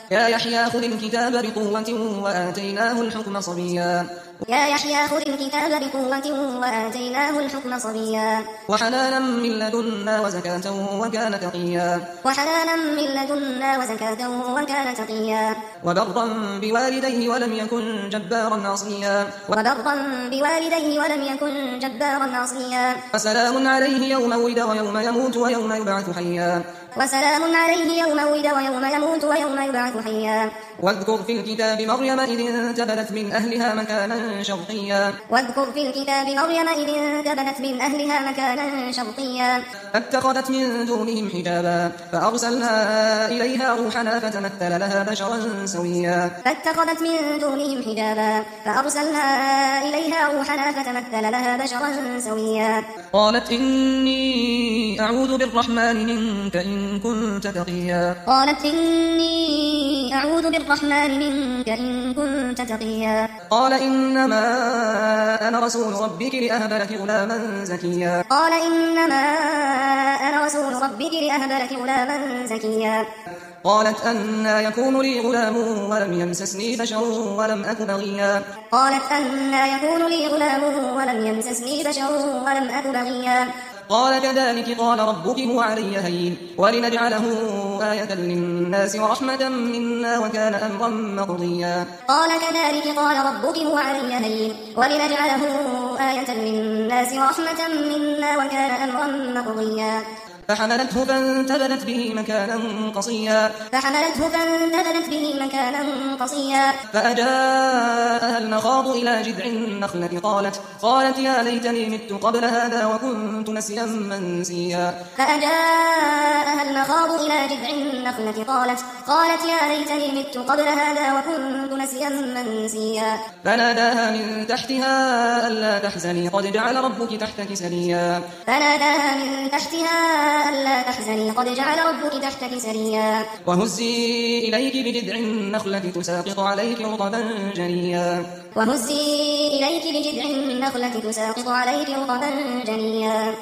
يا يحيى خذ الكتاب بقوة وآتيناه الحكم صبيا يا يحيى خذ الكتاب بقوة وآتيناه الحكم صبيا وحنانا من لدنا وزكاة وكان تقيا وحنانا من لدنا وزكاة وكان تقيا وبرا بوالديه ولم يكن جبارا عصيا وبرا بوالديه ولم يكن جبارا عصيا وسلام عليه يوم ولد ويوم يموت ويوم يبعث حيا وسلام عليه يوم ولد ويوم يموت ويوم يبعث حيا واذكر في الكتاب مريم إذ انتبذت من أهلها مكانا شرقيا واذكر في الكتاب مريم إذ انتبذت من أهلها مكانا شرقيا فاتخذت من دونهم حجابا فأرسلنا إليها روحنا فتمثل لها بشرا سويا فاتخذت من دونهم حجابا فأرسلنا إليها روحنا فتمثل لها بشرا سويا قالت إني أعوذ بالرحمن منك إن كنت تقيا قالت إني أعوذ بالرحمن منك إن كنت تقيا قال إنما أنا رسول ربك لأهب لك غلاما زكيا قال إنما أنا رسول ربك لأهب لك غلاما زكيا قالت أنى يكون لي غلام ولم يمسسني بشر ولم أك بغيا قالت أنى يكون لي غلام ولم يمسسني بشر ولم أك بغيا قال كذلك قال ربك هو علي هين ولنجعله آية للناس ورحمة منا وكان أمرا مقضيا قال كذلك قال ربك هو علي هين ولنجعله آية للناس ورحمة منا وكان أمرا مقضيا فحملته فانتبذت به مكانا قصيا فأجاءها المخاض إلى جذع النخلة قالت يا ليتني مت قبل هذا وكنت نسيا منسيا فأجاءها المخاض إلى جذع النخلة قالت يا ليتني مت قبل هذا وكنت نسيا منسيا فناداها من تحتها ألا تحزني قد جعل ربك تحتك سريا فناداها من تحتها ألا تحزني قد جعل ربك تحتك سريا وهزي إليك بجذع النخلة تساقط عليك رطبا جنيا وهزي إليك بجذع النخلة تساقط عليك رطبا جنيا